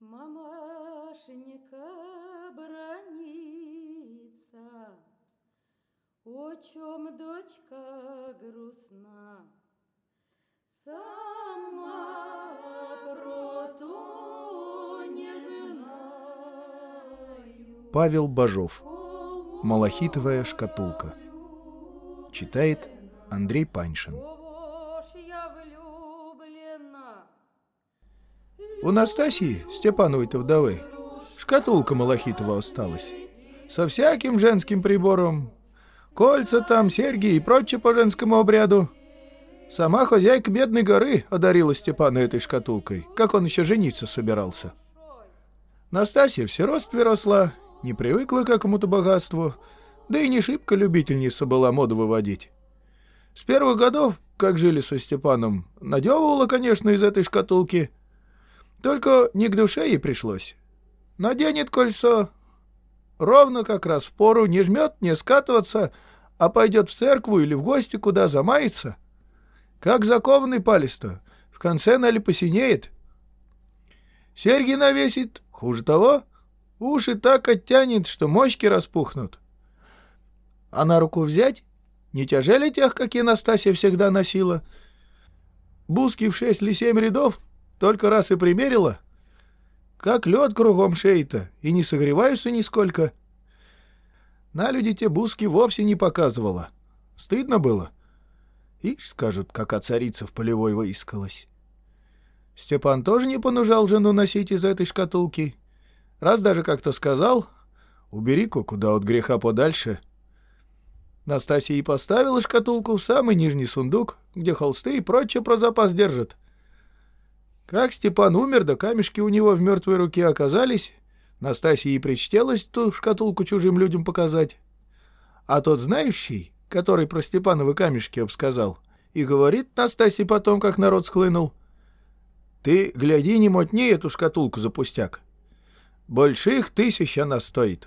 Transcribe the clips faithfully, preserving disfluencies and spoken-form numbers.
Мамашенька бронится, о чем дочка грустна, сама про то не знаю. Павел Бажов. Малахитовая шкатулка. Читает Андрей Паньшин. У Настасьи, Степановой-то вдовы, шкатулка малахитова осталась. Со всяким женским прибором. Кольца там, серьги и прочее по женскому обряду. Сама хозяйка Медной горы одарила Степана этой шкатулкой, как он еще жениться собирался. Настасья в сиротстве росла, не привыкла к какому-то богатству, да и не шибко любительница была моду выводить. С первых годов, как жили со Степаном, надевывала, конечно, из этой шкатулки. Только не к душе ей пришлось. Наденет кольцо, ровно как раз в пору, не жмет, не скатываться, а пойдет в церкву или в гости, куда замается. Как закованный палец-то, в конце нали посинеет. Серьги навесит, хуже того, уши так оттянет, что мочки распухнут. А на руку взять, не тяжели тех, какие Настасья всегда носила. Буски в шесть или семь рядов только раз и примерила. Как лед кругом шеи-то, и не согреваются нисколько. На люди те буски вовсе не показывала. Стыдно было. Ишь, скажут, кака царица в полевой выискалась. Степан тоже не понужал жену носить из этой шкатулки. Раз даже как-то сказал: убери-ка куда от греха подальше. Настасья и поставила шкатулку в самый нижний сундук, где холсты и прочее про запас держат. Как Степан умер, да камешки у него в мертвой руке оказались, Настасье и причтелось ту шкатулку чужим людям показать. А тот знающий, который про Степановы камешки обсказал, и говорит Настасье потом, как народ схлынул: ты, гляди, не мотни эту шкатулку за пустяк. Больших тысяч она стоит.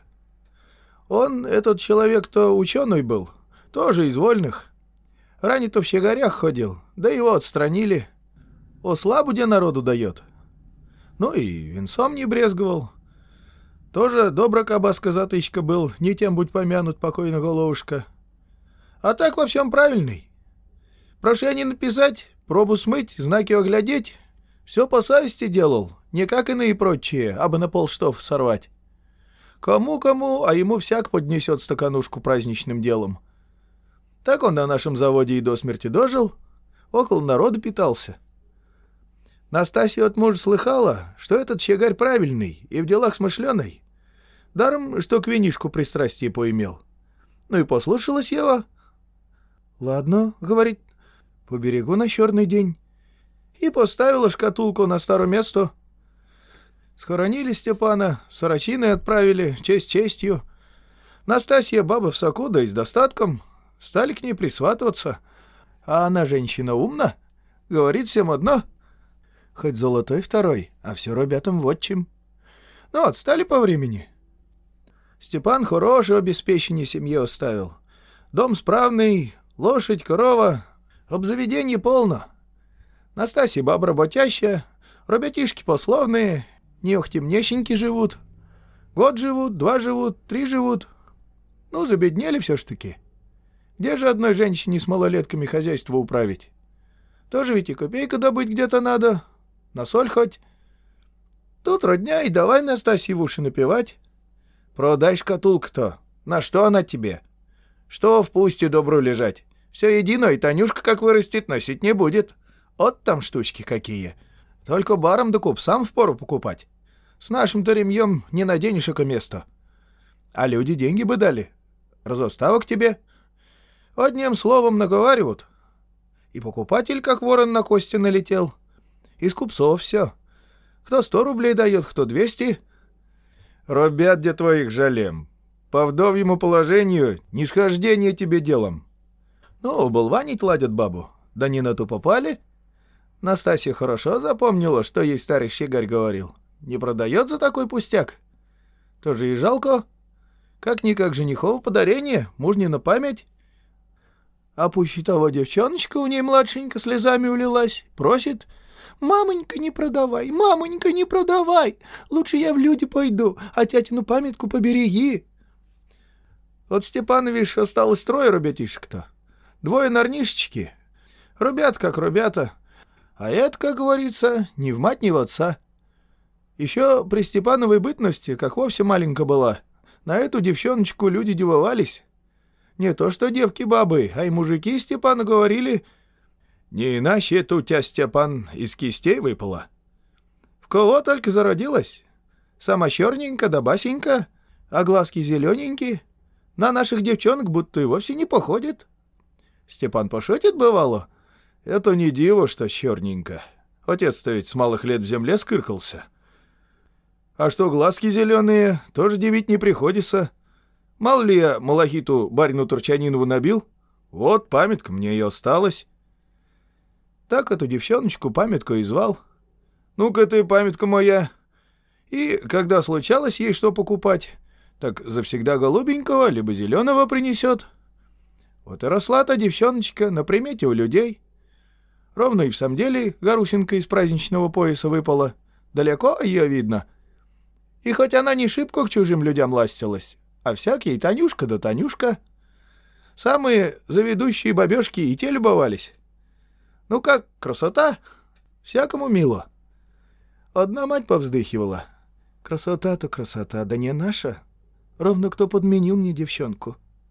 Он, этот человек-то ученый был, тоже из вольных. Ранее-то в щеголях ходил, да его отстранили. О славу где народу дает. Ну и венцом не брезговал. Тоже добра кабаска-затычка был, не тем будь помянут покойно головушка. А так во всем правильный. Прошение написать, пробу смыть, знаки оглядеть. Все по совести делал, не как иные прочие, абы на полштов сорвать. Кому-кому, а ему всяк поднесет стаканушку праздничным делом. Так он на нашем заводе и до смерти дожил, около народа питался. Настасья от мужа слыхала, что этот щегарь правильный и в делах смышленый. Даром, что к винишку пристрастие поимел. Ну и послушалась его. «Ладно, — говорит, — поберегу на черный день». И поставила шкатулку на старое место. Схоронили Степана, сорочины отправили, честь честью. Настасья баба в соку, да и с достатком. Стали к ней присватываться. А она женщина умна, говорит всем одно: хоть золотой второй, а все ребятам вотчим. Ну, отстали по времени. Степан хорошее обеспечение семье оставил. Дом справный, лошадь, корова, обзаведение полно. Настасья баба работящая, ребятишки пословные, неохтемнещеньки живут. Год живут, два живут, три живут. Ну, забеднели все ж таки. Где же одной женщине с малолетками хозяйство управить? Тоже ведь и копейка добыть где-то надо, на соль хоть. Тут родня, и давай Настасье в уши напевать. Продай шкатулку-то, на что она тебе? Что в пусте добру лежать? Все едино, и Танюшка, как вырастет, носить не будет. Вот там штучки какие. Только барам да купцам впору покупать. С нашим-то ремьем не наденешь эко место. А люди деньги бы дали. Разоставок тебе. Одним словом наговаривают. И покупатель, как ворон, на кости налетел. Из купцов все. Кто сто рублей дает, кто двести. Робят где твоих жалем. По вдовьему положению нисхождение тебе делом. Ну, болванить ладят бабу. Да не на ту попали. Настасья хорошо запомнила, что ей старый щегарь говорил. Не продает за такой пустяк. Тоже и жалко. Как-никак женихово подарение, мужнина память. А пуще того девчоночка у ней младшенька слезами улилась. Просит: «Мамонька, не продавай! Мамонька, не продавай! Лучше я в люди пойду, а тятину памятку побереги!» От Степанович осталось трое ребятишек-то. Двое нарнишечки. Ребят как ребята. А это, как говорится, ни в мать, ни в отца. Еще при Степановой бытности, как вовсе маленько была, на эту девчоночку люди дивовались. Не то что девки-бабы, а и мужики Степану говорили: «Не иначе это у тебя, Степан, из кистей выпало». В кого только зародилась. Сама черненько да басенька, а глазки зелененькие. На наших девчонок будто и вовсе не походит. Степан пошутит, бывало. Это не диво, что черненько. Отец-то ведь с малых лет в земле скыркался. А что глазки зеленые, тоже дивить не приходится. Мало ли я малахиту барину Турчанинову набил? Вот памятка мне и осталась. Так эту девчоночку памятку и звал. Ну-ка ты, памятка моя. И когда случалось ей что покупать, так завсегда голубенького либо зеленого принесет. Вот и росла-то девчоночка на примете у людей. Ровно и в самом деле горусинка из праздничного пояса выпала. Далеко ее видно. И хоть она не шибко к чужим людям ластилась, а всякие Танюшка да Танюшка. Самые заведущие бабешки и те любовались. Ну как, красота? Всякому мило. Одна мать повздыхивала. Красота-то красота, да не наша. Ровно кто подменил мне девчонку.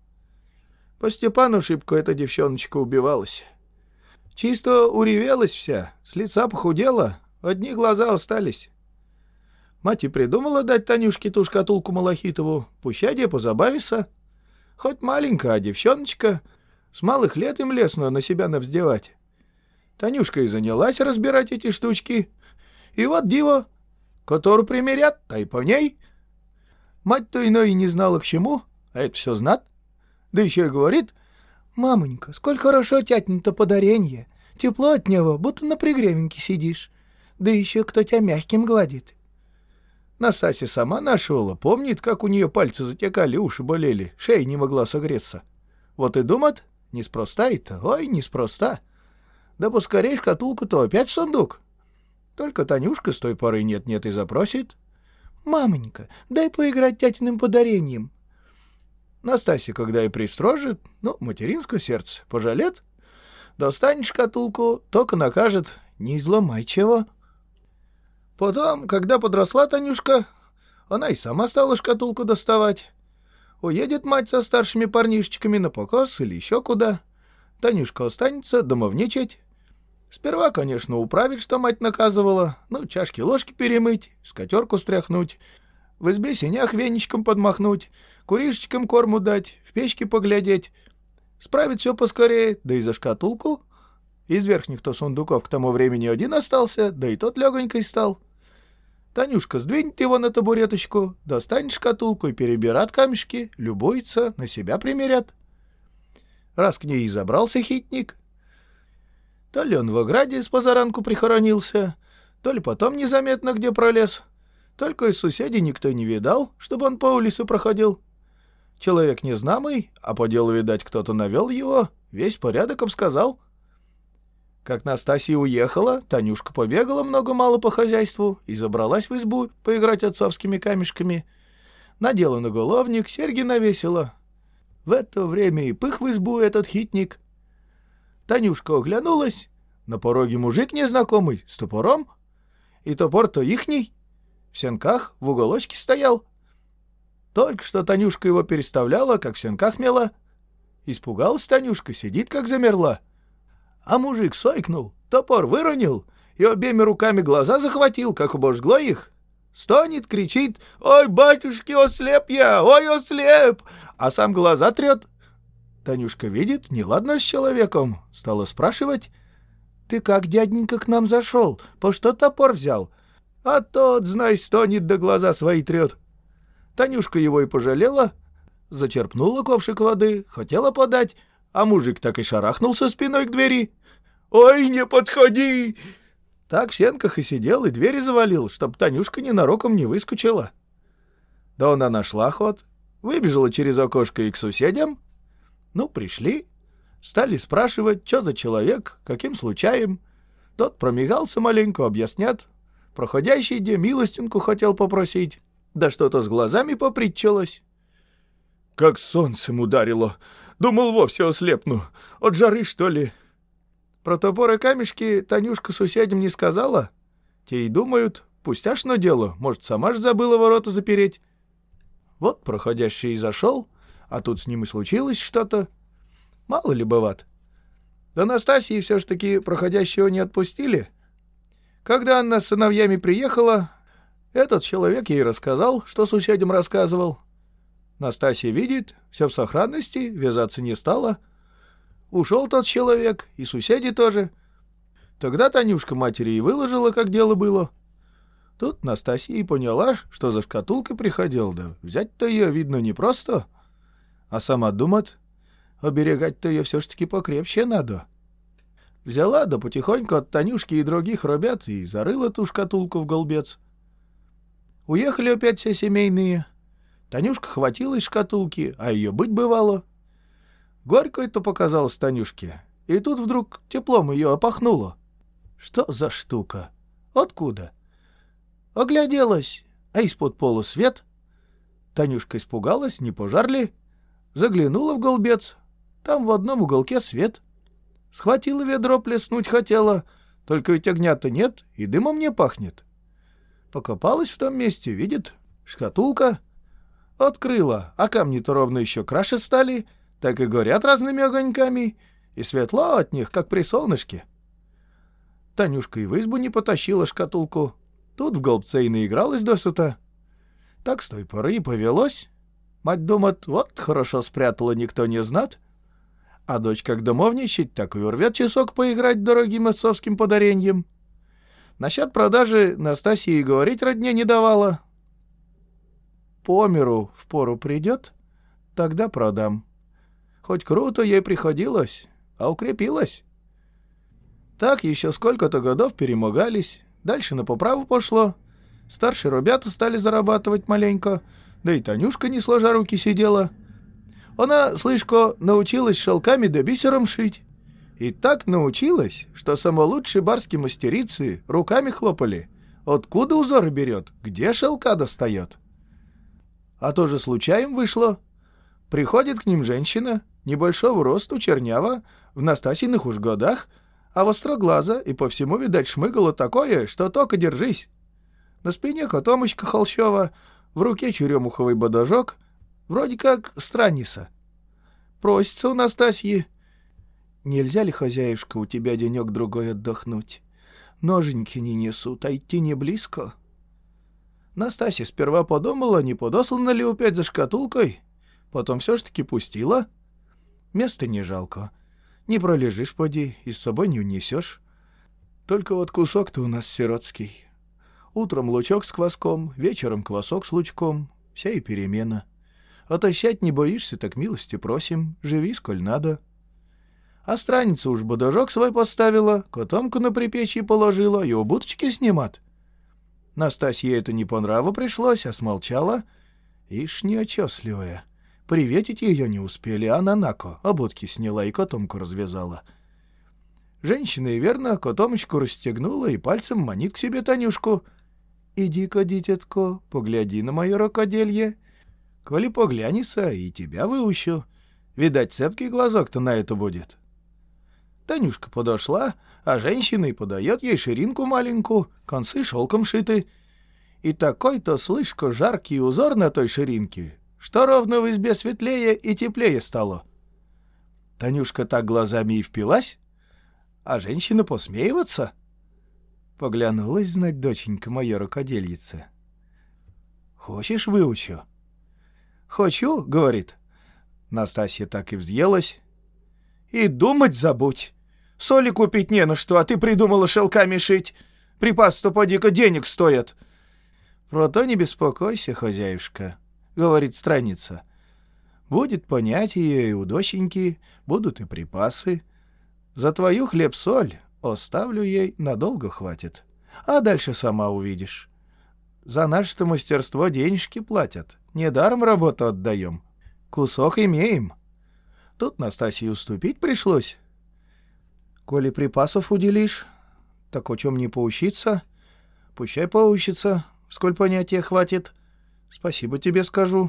По Степану шибко эта девчоночка убивалась. Чисто уревелась вся, с лица похудела, одни глаза остались. Мать и придумала дать Танюшке ту шкатулку малахитову, пущадье позабавиться. Хоть маленькая, а девчоночка, с малых лет им лестно на себя навздевать. Танюшка и занялась разбирать эти штучки. И вот диво, которую примерят, та и по ней. Мать-то иной и не знала к чему, а это все знат. Да еще и говорит: «Мамонька, сколь хорошо тятин-то подаренье, тепло от него, будто на пригревеньке сидишь, да еще кто тебя мягким гладит». Настасья сама нашивала, помнит, как у нее пальцы затекали, уши болели, шея не могла согреться. Вот и думает, неспроста это, ой, неспроста. Да поскорей шкатулку-то опять в сундук. Только Танюшка с той поры нет-нет и запросит: «Мамонька, дай поиграть тятиным подарением». Настасья, когда и пристрожит, ну, материнское сердце, пожалет, достанет шкатулку, только накажет: «Не изломай чего». Потом, когда подросла Танюшка, она и сама стала шкатулку доставать. Уедет мать со старшими парнишечками на покос или еще куда. Танюшка останется домовничать. Сперва, конечно, управить, что мать наказывала, ну, чашки-ложки перемыть, скатерку стряхнуть, в избе сенях веничком подмахнуть, куришечкам корму дать, в печке поглядеть. Справить все поскорее, да и за шкатулку. Из верхних-то сундуков к тому времени один остался, да и тот легонькой стал. Танюшка сдвинет его на табуреточку, достанет шкатулку и перебират камешки, любуется, на себя примерят. Раз к ней и забрался хитник, то ли он в ограде с позаранку прихоронился, то ли потом незаметно где пролез. Только из соседей никто не видал, чтобы он по улице проходил. Человек незнамый, а по делу, видать, кто-то навел его, весь порядок обсказал. Как Настасья уехала, Танюшка побегала много-мало по хозяйству и забралась в избу поиграть отцовскими камешками. Надела наголовник, серьги навесила. В это время и пых в избу этот хитник. Танюшка оглянулась, на пороге мужик незнакомый с топором, и топор-то ихний, в сенках в уголочке стоял. Только что Танюшка его переставляла, как в сенках мела. Испугалась Танюшка, сидит как замерла. А мужик сойкнул, топор выронил и обеими руками глаза захватил, как обожгло их. Стонет, кричит: «Ой, батюшки, ослеп я! Ой, ослеп!» А сам глаза трет. Танюшка видит, неладно с человеком, стала спрашивать: «Ты как, дяденька, к нам зашел? По что топор взял?» А тот, знай, стонет да глаза свои трет. Танюшка его и пожалела, зачерпнула ковшик воды, хотела подать, а мужик так и шарахнулся спиной к двери. «Ой, не подходи!» Так в сенках и сидел, и двери завалил, чтоб Танюшка ненароком не выскочила. Да она нашла ход, выбежала через окошко и к соседям. Ну, пришли, стали спрашивать, что за человек, каким случаем. Тот промигался маленько, объяснят. Проходящий где милостинку хотел попросить, да что-то с глазами попритчалось. Как солнцем ударило. Думал, вовсе ослепну. От жары, что ли? Про топор и камешки Танюшка соседям не сказала. Те и думают, пустяшно дело, может, сама ж забыла ворота запереть. Вот проходящий и зашел, а тут с ним и случилось что-то. Мало ли бывает. До Настасьи все ж таки проходящего не отпустили. Когда она с сыновьями приехала, этот человек ей рассказал, что соседям рассказывал. Настасья видит, все в сохранности, вязаться не стала. Ушел тот человек, и соседи тоже. Тогда Танюшка матери и выложила, как дело было. Тут Настасья и поняла, что за шкатулкой приходил, да взять-то ее, видно, непросто. А сама думает, оберегать-то ее все ж таки покрепче надо. Взяла, да потихоньку от Танюшки и других ребят и зарыла ту шкатулку в голбец. Уехали опять все семейные. Танюшка хватилась шкатулки, а ее быть бывало. Горько это показалось Танюшке, и тут вдруг теплом ее опахнуло. Что за штука? Откуда? Огляделась, а из-под пола свет. Танюшка испугалась, не пожар ли? Заглянула в голбец. Там в одном уголке свет. Схватила ведро, плеснуть хотела, только ведь огня-то нет и дымом не пахнет. Покопалась в том месте, видит, шкатулка. Открыла, а камни-то ровно еще краше стали, так и горят разными огоньками, и светло от них, как при солнышке. Танюшка и в избу не потащила шкатулку. Тут в голбце и наигралась досыта. Так с той поры и повелось. Мать думает, вот хорошо спрятала, никто не знат. А дочь как домовничать, так и урвет часок поиграть дорогим отцовским подареньем. Насчет продажи Настасья и говорить родне не давала. По миру в пору придет, тогда продам. Хоть круто ей приходилось, а укрепилась. Так еще сколько-то годов перемогались, дальше на поправу пошло. Старшие ребята стали зарабатывать маленько, да и Танюшка не сложа руки сидела. Она, слышко, научилась шелками да бисером шить. И так научилась, что самолучшие барские мастерицы руками хлопали. Откуда узоры берет, где шелка достает? А то же случаем вышло. Приходит к ним женщина, небольшого росту, чернява, в Настасьиных уж годах, а востроглаза, и по всему, видать, шмыгало такое, что только держись. На спине котомочка холщова, в руке черемуховый бодажок, вроде как странница. Просится у Настасьи: «Нельзя ли, хозяюшка, у тебя денек-другой отдохнуть? Ноженьки не несут, а идти не близко». Настасья сперва подумала, не подослана ли опять за шкатулкой, потом все ж таки пустила. Места не жалко. Не пролежишь, поди, и с собой не унесешь. Только вот кусок-то у нас сиротский. Утром лучок с кваском, вечером квасок с лучком. Вся и перемена. Отощать не боишься, так милости просим, живи сколь надо. А страница уж бодажок свой поставила, котомку на припечье положила и обуточки снимат. Настасье это не по нраву пришлось, а смолчала. Ишь неочесливая. Приветить ее не успели, а нанако обутки сняла и котомку развязала. Женщина и верно котомочку расстегнула и пальцем манит к себе Танюшку. «Иди-ка, дитятко, погляди на мое рукоделье. Коли поглянется, и тебя выущу. Видать, цепкий глазок-то на это будет». Танюшка подошла, а женщина и подает ей ширинку маленькую, концы шелком шиты. И такой-то, слышко, жаркий узор на той ширинке, что ровно в избе светлее и теплее стало. Танюшка так глазами и впилась, а женщина посмеиваться. Поглянулась, знать, доченька моя рукодельица. «Хочешь, выучу?» «Хочу», — говорит. Настасья так и взъелась. «И думать забудь. Соли купить не на что, а ты придумала шелками шить. Припас-то поди-ка денег стоят». «Про то не беспокойся, хозяюшка», — говорит страница. «Будет понятие и у доченьки, будут и припасы. За твою хлеб-соль оставлю ей, надолго хватит. А дальше сама увидишь. За наше-то мастерство денежки платят. Недаром работу отдаем. Кусок имеем». Тут Настасье уступить пришлось. «Коли припасов уделишь, Так о чем не поучиться? Пущай поучится, сколь понятия хватит. Спасибо тебе скажу.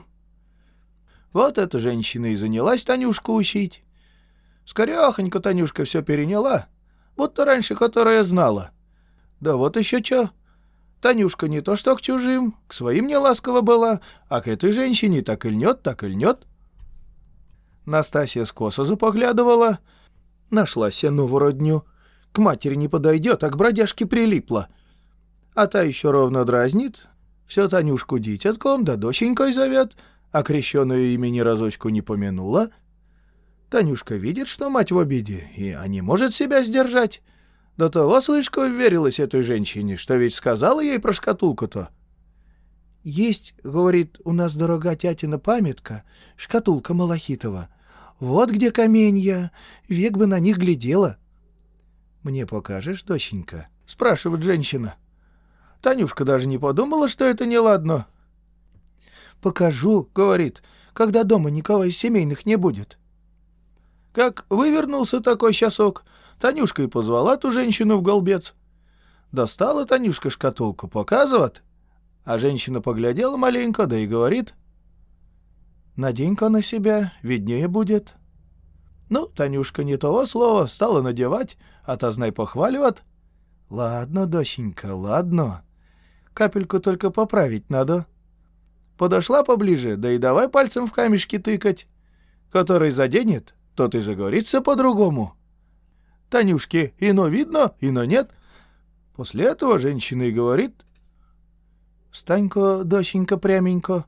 Вот эта женщина и занялась Танюшку учить. Скорехонько Танюшка все переняла, будто раньше которая знала. Да вот еще чё. Танюшка не то что к чужим, к своим не ласкова была, а к этой женщине так и льнет, так и льнет. Настасья скоса запоглядывала. Нашла сенову родню. К матери не подойдет, а к бродяжке прилипла. А та еще ровно дразнит. Все Танюшку дитятком да доченькой зовет, а крещеную имени разочку не помянула. Танюшка видит, что мать в обиде, и а не может себя сдержать. До того, слышка, уверилась этой женщине, что ведь сказала ей про шкатулку-то. «Есть, — говорит, — у нас, дорога тятина, памятка, шкатулка малахитова. Вот где каменья, век бы на них глядела». «Мне покажешь, доченька?» — спрашивает женщина. Танюшка даже не подумала, что это неладно. «Покажу, — говорит, — когда дома никого из семейных не будет». Как вывернулся такой часок, Танюшка и позвала ту женщину в голбец. Достала Танюшка шкатулку, показывает, а женщина поглядела маленько, да и говорит: «Надень-ка на себя, виднее будет». Ну, Танюшка не того слова, стала надевать, а та, знай, похваливает. «Ладно, доченька, ладно. Капельку только поправить надо». Подошла поближе, да и давай пальцем в камешки тыкать. Который заденет, тот и заговорится по-другому. Танюшке ино видно, ино нет. После этого женщина и говорит: «Встань-ка, доченька, пряменько».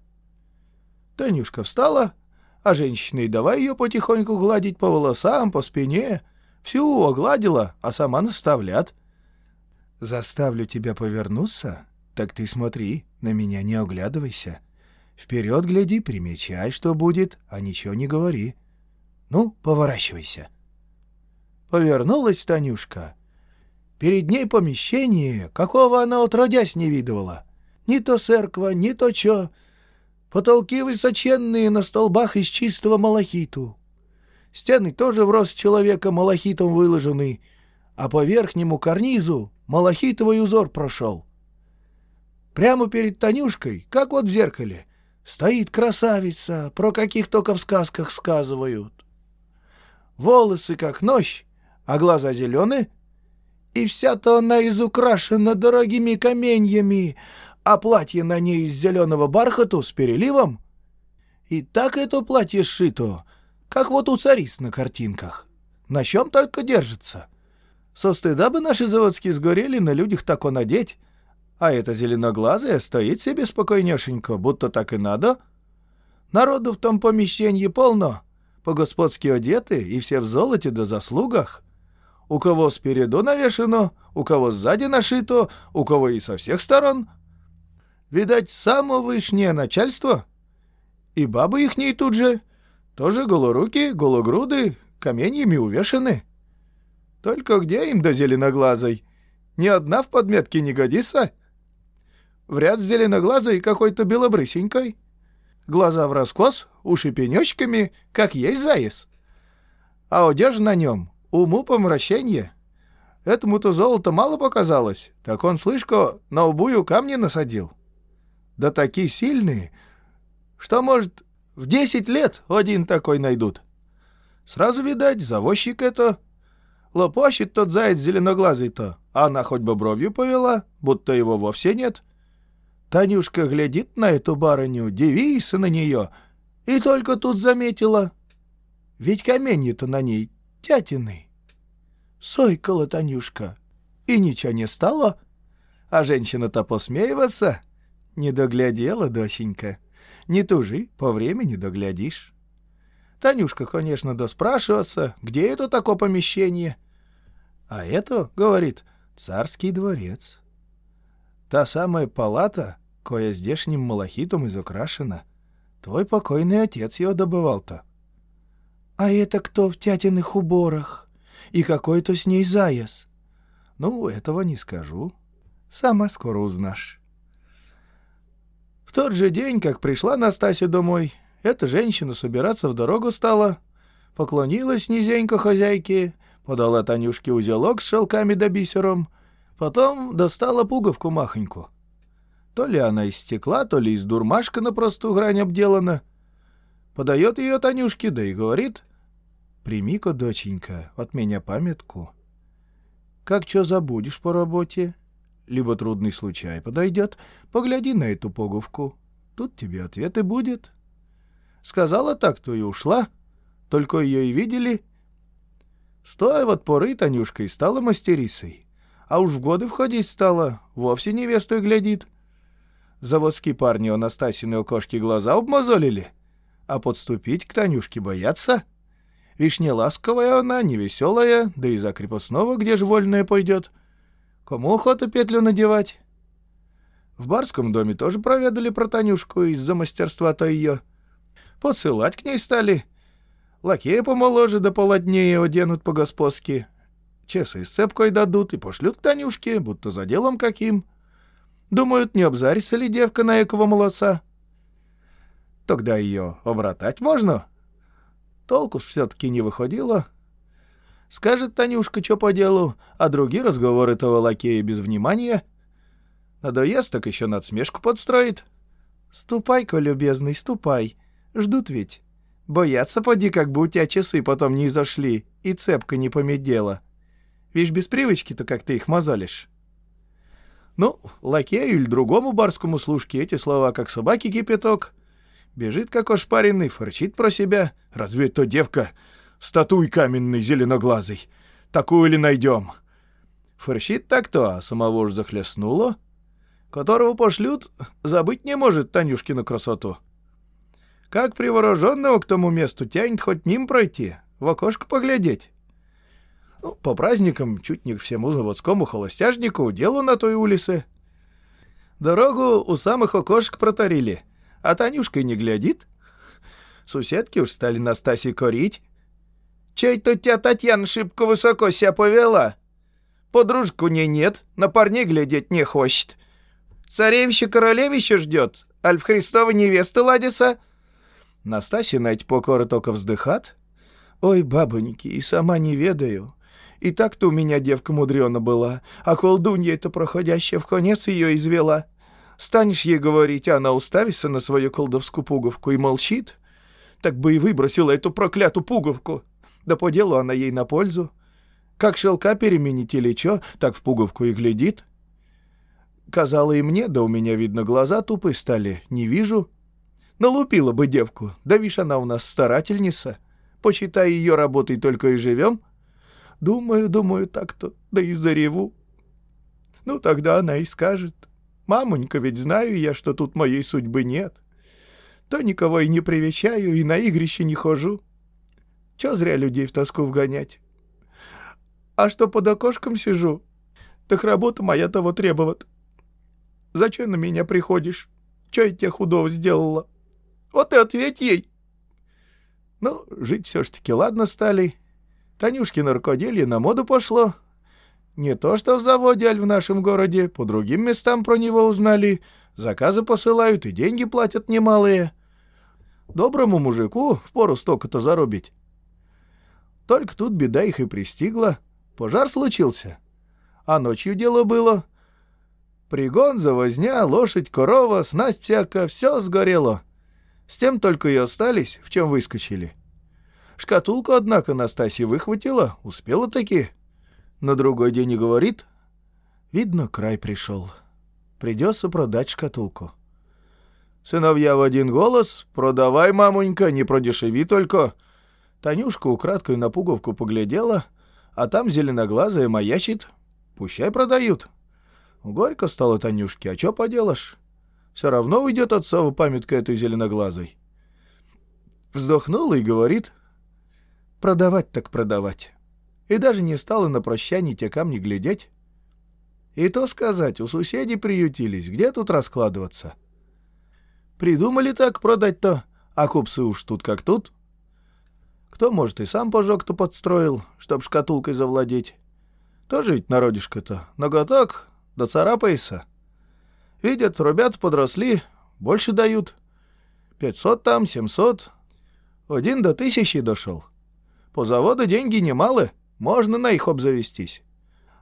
Танюшка встала, а женщина и давай ее потихоньку гладить по волосам, по спине. Всю огладила, а сама наставлят. «Заставлю тебя повернуться, так ты смотри, на меня не оглядывайся. Вперед гляди, примечай, что будет, а ничего не говори. Ну, поворачивайся». Повернулась Танюшка. Перед ней помещение, какого она отродясь не видывала. Ни то церква, ни то чё. Потолки высоченные на столбах из чистого малахиту. Стены тоже в рост человека малахитом выложены, а по верхнему карнизу малахитовый узор прошел. Прямо перед Танюшкой, как вот в зеркале, стоит красавица, про каких только в сказках сказывают. Волосы как ночь, а глаза зеленые, и вся-то она изукрашена дорогими каменьями, а платье на ней из зеленого бархату с переливом. И так это платье сшито, как вот у цариц на картинках. На чем только держится. Со стыда бы наши заводские сгорели на людях тако надеть, а эта зеленоглазая стоит себе спокойнешенько, будто так и надо. Народу в том помещении полно, по-господски одеты, и все в золоте да заслугах. У кого спереду навешено, у кого сзади нашито, у кого и со всех сторон. Видать, самое вышнее начальство. И бабы ихние тут же, тоже голоруки, гологруды, каменьями увешаны. Только где им до зеленоглазой? Ни одна в подметке не годится. В ряд с зеленоглазой какой-то белобрысенькой. Глаза в раскос, уши пенечками, как есть заяц. А одежда на нем уму помраченье. Этому-то золото мало показалось, так он, слышко, на убую камни насадил. Да такие сильные, что, может, в десять лет один такой найдут. Сразу, видать, завозчик это. Лопощет тот заяц зеленоглазый-то, а она хоть бы бровью повела, будто его вовсе нет. Танюшка глядит на эту барыню, дивится на нее, и только тут заметила. Ведь каменья-то на ней тятины. Сойкала Танюшка, и ничего не стало. А женщина-то посмеиваться. Не доглядела, доченька. Не тужи, по времени доглядишь. Танюшка, конечно, доспрашиваться, где это такое помещение. А это, говорит, царский дворец. Та самая палата, кое здешним малахитом изукрашена. Твой покойный отец ее добывал-то. А это кто в тятиных уборах? И какой-то с ней заяц? Ну, этого не скажу. Сама скоро узнаешь. В тот же день, как пришла Настасья домой, эта женщина собираться в дорогу стала, поклонилась низенько хозяйке, подала Танюшке узелок с шелками да бисером, Потом достала пуговку махоньку. То ли она из стекла, то ли из дурмашка на простую грань обделана. Подает ее Танюшке, да и говорит: «Прими-ка, доченька, от меня памятку. Как чё забудешь по работе, либо трудный случай подойдет, погляди на эту пуговку. Тут тебе ответ и будет». Сказала так, то и ушла. Только ее и видели. С той вот поры Танюшка и стала мастерицей. А уж в годы входить стала, вовсе невестой глядит. Заводские парни у Настасьины окошки глаза обмазолили, а подступить к Танюшке боятся. Вишь, не ласковая она, не веселая, да и за крепостного где ж вольная пойдет. Кому охота петлю надевать? В барском доме тоже проведали про Танюшку из-за мастерства-то ее. Подсылать к ней стали. Лакея помоложе да поладнее оденут по-господски. Часы с цепкой дадут и пошлют к Танюшке, будто за делом каким. Думают, не обзарится ли девка на экого молодца. Тогда ее обратать можно. Толку все-таки не выходило. Скажет Танюшка, что по делу, а другие разговоры того лакея без внимания. Надоест, так еще надсмешку подстроит. «Ступай-ка, любезный, ступай. Ждут ведь. Боятся, поди, как бы у тебя часы потом не изошли и цепка не помедела. Вишь, без привычки-то как ты их мозолишь». Ну, лакею или другому барскому служке эти слова, как собаки кипяток. Бежит, как ошпаренный, фырчит про себя. «Разве это девка? Статуй каменный, зеленоглазый. Такую ли найдем?» Фырчит так-то, а самого ж захлестнуло. Которого пошлют, забыть не может Танюшкину красоту. Как привороженного к тому месту тянет хоть ним пройти, в окошко поглядеть. Ну, по праздникам чуть не к всему заводскому холостяжнику делу на той улице. Дорогу у самых окошек протарили, а Танюшка и не глядит. Суседки уж стали Настасье корить. «Чей-то тебя Татьяна шибко высоко себя повела. Подружку не нет, на парней глядеть не хочет. Царевище-королевище ждет, аль в Христова невесты ладится». Настасья на эти покоры только вздыхат. «Ой, бабоньки, и сама не ведаю. И так-то у меня девка мудрена была, а колдунья-то проходящая в конец ее извела. Станешь ей говорить, а она уставится на свою колдовскую пуговку и молчит. Так бы и выбросила эту проклятую пуговку. Да по делу она ей на пользу. Как шелка переменить или чё, так в пуговку и глядит. Казала и мне, да у меня, видно, глаза тупые стали, не вижу. Налупила бы девку, да вишь, она у нас старательница. Почитай, ее работой только и живем. Думаю, думаю, так-то, да и зареву. Ну, тогда она и скажет: «Мамонька, ведь знаю я, что тут моей судьбы нет. То никого и не привечаю, и на игрище не хожу. Чё зря людей в тоску вгонять? А что под окошком сижу, так работа моя того требует. Зачем на меня приходишь? Чё я тебе худого сделала? Вот и ответь ей». Ну, жить все ж таки ладно стали. Танюшкино рукоделье на моду пошло. Не то что в заводе, аль в нашем городе, по другим местам про него узнали. Заказы посылают и деньги платят немалые. Доброму мужику впору столько-то заробить. Только тут беда их и пристигла. Пожар случился. А ночью дело было. Пригон, завозня, лошадь, корова, снасть всяко, все сгорело. С тем только и остались, в чем выскочили. Шкатулку, однако, Настасья выхватила, успела-таки. На другой день и говорит: «Видно, край пришел. Придется продать шкатулку». Сыновья в один голос: «Продавай, мамонька, не продешеви только». Танюшка украдкой на пуговку поглядела, а там зеленоглазая маячит. Пущай продают. Горько стало Танюшке, а чё поделаешь? Все равно уйдет отцова памятка этой зеленоглазой. Вздохнула и говорит: «Продавать так продавать». И даже не стала на прощанье те камни глядеть. И то сказать, у соседей приютились, где тут раскладываться? Придумали так продать-то, а купцы уж тут как тут. Кто, может, и сам пожог-то подстроил, чтоб шкатулкой завладеть. Тоже ведь народишко-то, ноготок, да царапайся. Видят, ребята подросли, больше дают. Пятьсот там, семьсот. Один до тысячи дошел. По заводу деньги немалы, можно на их обзавестись.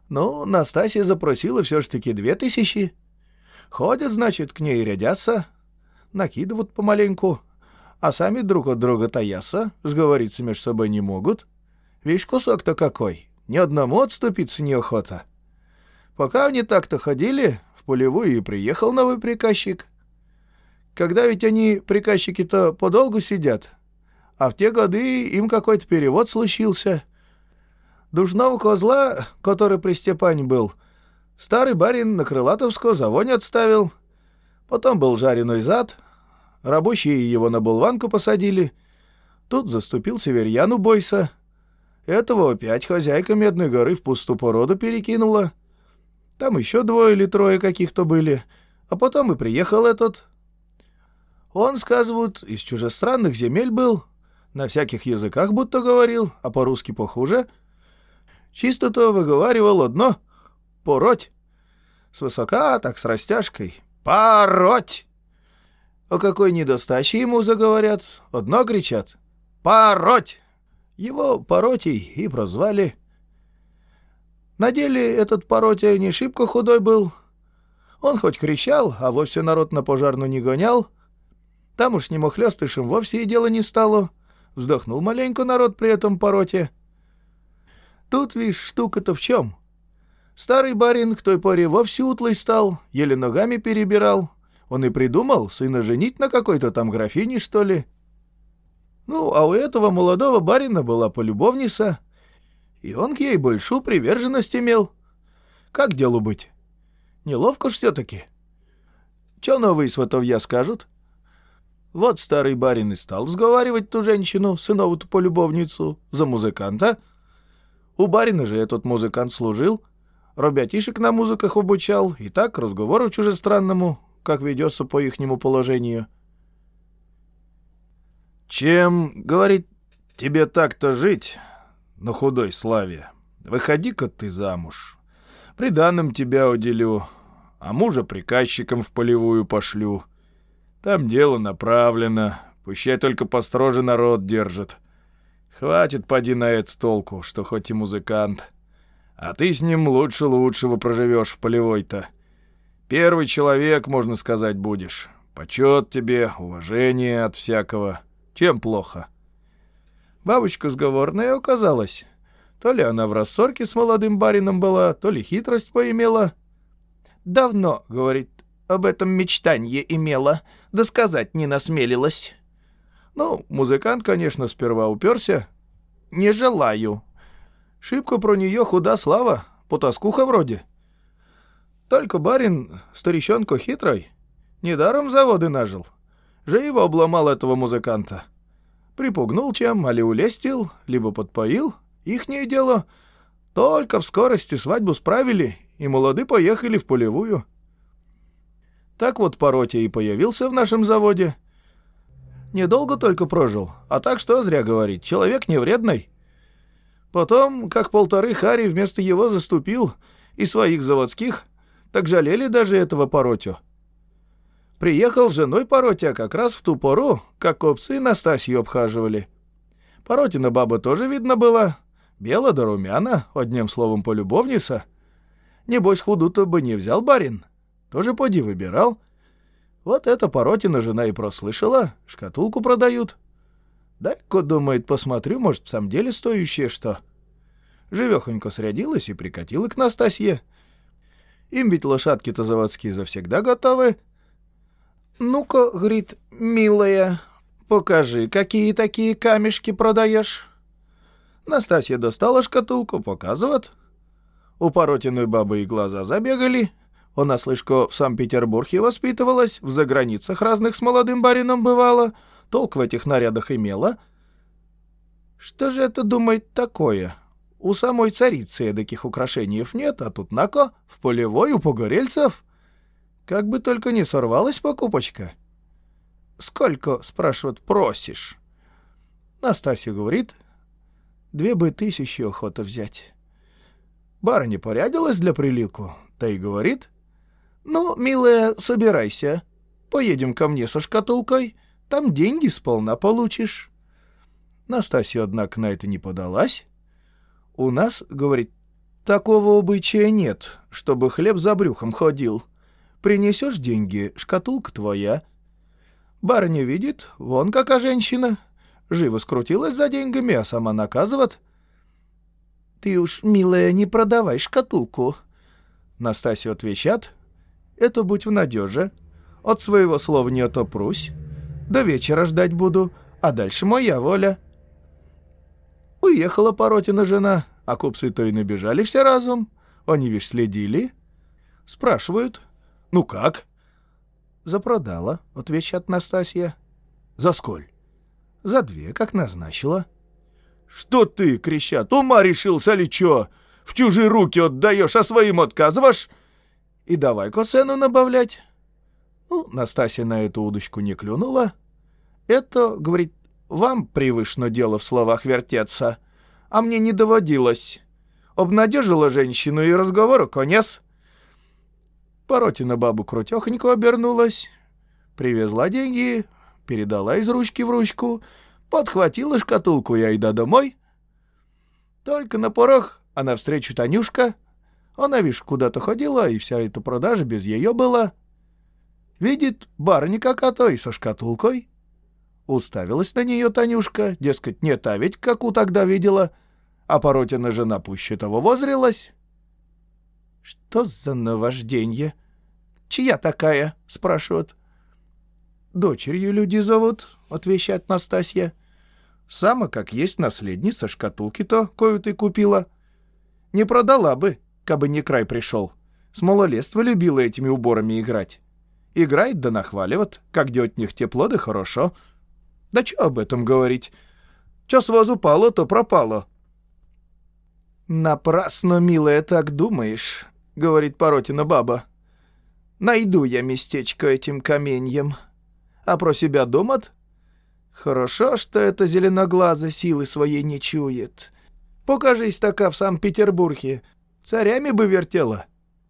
Ну, Настасья запросила все ж таки две тысячи. Ходят, значит, к ней рядятся, накидывают помаленьку, а сами друг от друга таяса, сговориться между собой не могут. Видишь, кусок-то какой, ни одному отступиться неохота. Пока они так-то ходили, в полевую и приехал новый приказчик. Когда ведь они, приказчики-то, подолгу сидят, а в те годы им какой-то перевод случился. Душного козла, который при Степане был, старый барин на Крылатовскую завонь отставил. Потом был жареный зад, рабочие его на болванку посадили. Тут заступил северьяну бойса. Этого опять хозяйка Медной горы в пустую породу перекинула. Там еще двое или трое каких-то были, а потом и приехал этот. Он, сказывают, из чужестранных земель был, на всяких языках будто говорил, а по-русски похуже. Чисто-то выговаривал одно — «пороть». Свысока, так с растяжкой — «пороть». О какой недостаче ему заговорят, одно кричат — «пороть». Его Паротий и прозвали. На деле этот Паротия не шибко худой был. Он хоть кричал, а вовсе народ на пожарную не гонял. Тамошним охлёстышем вовсе и дело не стало. Вздохнул маленько народ при этом Пароте. Тут, видишь, штука-то в чем? Старый барин к той поре вовсе утлый стал, еле ногами перебирал. Он и придумал сына женить на какой-то там графине, что ли. Ну, а у этого молодого барина была полюбовница, и он к ей большую приверженность имел. Как делу быть? Неловко ж все-таки. Че новые сватовья скажут? Вот старый барин и стал сговаривать ту женщину, сынову-то полюбовницу, за музыканта. У барина же этот музыкант служил, ребятишек на музыках обучал, и так разговору чужестранному, как ведется по ихнему положению. «Чем, — говорит, — тебе так-то жить на худой славе? Выходи-ка ты замуж. Приданым тебя уделю, а мужа приказчиком в полевую пошлю. Там дело направлено, пущай только построже народ держит. Хватит, поди, на это толку, что хоть и музыкант. А ты с ним лучше лучшего проживешь в полевой-то. Первый человек, можно сказать, будешь. Почет тебе, уважение от всякого. Чем плохо?» Бабочка сговорная оказалась. То ли она в рассорке с молодым барином была, то ли хитрость поимела. «Давно, — говорит, — об этом мечтанье имела, да сказать не насмелилась». Ну, музыкант, конечно, сперва уперся. «Не желаю». Шибко про нее худа слава, потаскуха вроде. Только барин, старичонка хитрой, недаром заводы нажил. Живо обломал этого музыканта. Припугнул чем, али улестил, либо подпоил, ихнее дело. Только в скорости свадьбу справили, и молоды поехали в полевую. Так вот Паротия и появился в нашем заводе. Недолго только прожил, а так что зря говорить, человек невредный. Потом, как полторы хари вместо его заступил, и своих заводских, так жалели даже этого Паротю. Приехал с женой Паротия как раз в ту пору, как купцы Настасью обхаживали. Паротина баба тоже видно была, бела да румяна, одним словом полюбовница. Небось, худу-то бы не взял барин, тоже поди выбирал. Вот эта Паротина жена и прослышала, шкатулку продают. Дай-ка, думает, посмотрю, может, в самом деле стоящее что. Живехонько срядилась и прикатила к Настасье. Им ведь лошадки-то заводские завсегда готовы. «Ну-ка, — говорит, — милая, покажи, какие такие камешки продаешь». Настасья достала шкатулку, показывает. У Паротиной бабы и глаза забегали. Она, слышко, в Санкт-Петербурге воспитывалась, в заграницах разных с молодым барином бывала, толк в этих нарядах имела. Что же это, думает, такое? У самой царицы таких украшений нет, а тут, нако, в полевой у погорельцев. Как бы только не сорвалась покупочка. «Сколько, — спрашивает, — просишь?» Настасья говорит, две бы тысячи охота взять. Барыня порядилась для прилику, та и говорит, «Ну, милая, собирайся, поедем ко мне со шкатулкой, там деньги сполна получишь». Настасья, однако, на это не подалась. «У нас, — говорит, — Такого обычая нет, чтобы хлеб за брюхом ходил. Принесешь деньги, шкатулка твоя. Барыня видит, вон какая женщина. Живо скрутилась за деньгами, а сама наказывает. Ты уж, милая, не продавай шкатулку. Настасью отвечат. Это будь в надеже. От своего слова не отопрусь. До вечера ждать буду, а дальше моя воля. Уехала Паротина жена, а купцы-то и набежали все разом. Они, вишь, следили. Спрашивают. Ну как? Запродала, отвечает Настасья. За сколь? За две, как назначила. Что ты, кричат, ума решился ли чё? В чужие руки отдаешь, а своим отказываешь? И давай-ка цену набавлять. Ну, Настасья на эту удочку не клюнула. Это, говорит, вам привычно дело в словах вертеться, а мне не доводилось. Обнадежила женщину, и разговору конец. Паротина бабу крутехонько обернулась, привезла деньги, передала из ручки в ручку, подхватила шкатулку и айда домой. Только на порог, а навстречу Танюшка. Она, видишь, куда-то ходила, и вся эта продажа без ее была. Видит, барыня какая-то и со шкатулкой. Уставилась на нее Танюшка, дескать, не та ведь, каку тогда видела, а Паротина жена пуще того возрилась. «Что за наважденье? Чья такая?» — спрашивают. «Дочерью люди зовут», — отвечает Настасья. «Сама, как есть, наследница шкатулки-то, кою ты купила. Не продала бы, кабы не край пришел. С малолетства любила этими уборами играть. Играет да нахваливает, как где от них тепло да хорошо. Да чё об этом говорить? Чё с вас упало, то пропало». «Напрасно, милая, так думаешь», — говорит Паротина баба. «Найду я местечко этим каменьем. А про себя думат? Хорошо, что эта зеленоглаза силы своей не чует. Покажись така в Санкт-Петербурге, царями бы вертела.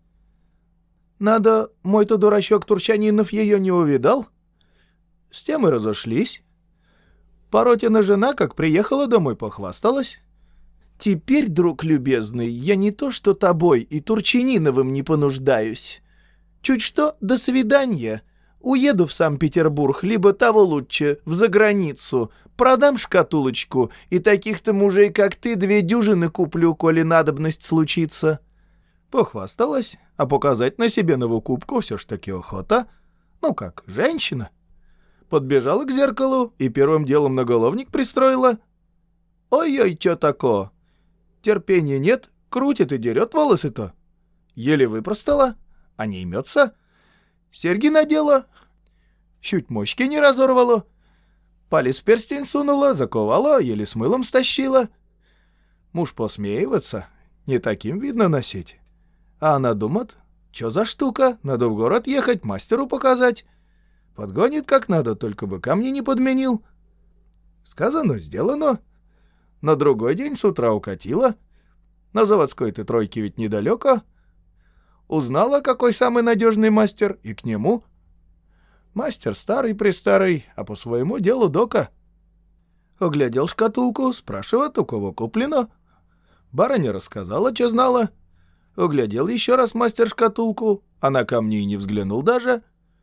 Надо, мой-то дурачок Турчанинов ее не увидал?» С тем и разошлись. Паротина жена, как приехала домой, похвасталась. «Теперь, друг любезный, я не то что тобой и Турчаниновым не понуждаюсь. Чуть что, до свидания. Уеду в Санкт-Петербург, либо того лучше, в заграницу. Продам шкатулочку, и таких-то мужей, как ты, две дюжины куплю, коли надобность случится». Похвасталась, а показать на себе новокупку все ж таки охота. Ну как, женщина. Подбежала к зеркалу и первым делом наголовник пристроила. Ой-ой, чё тако? Терпения нет, крутит и дерет волосы-то. Еле выпростала, а не имется. Серьги надела, чуть мочки не разорвала. Палец в перстень сунула, заковала, еле с мылом стащила. Муж посмеивается, не таким видно носить. А она думает, чё за штука, надо в город ехать, мастеру показать. Подгонит как надо, только бы камни не подменил. Сказано, сделано. На другой день с утра укатила. На заводской-то тройке ведь недалеко. Узнала, какой самый надежный мастер, и к нему. Мастер старый-престарый, а по своему делу дока. Оглядел шкатулку, спрашивает, у кого куплено. Барыня рассказала, че знала. Оглядел еще раз мастер шкатулку, а на камни и не взглянул даже.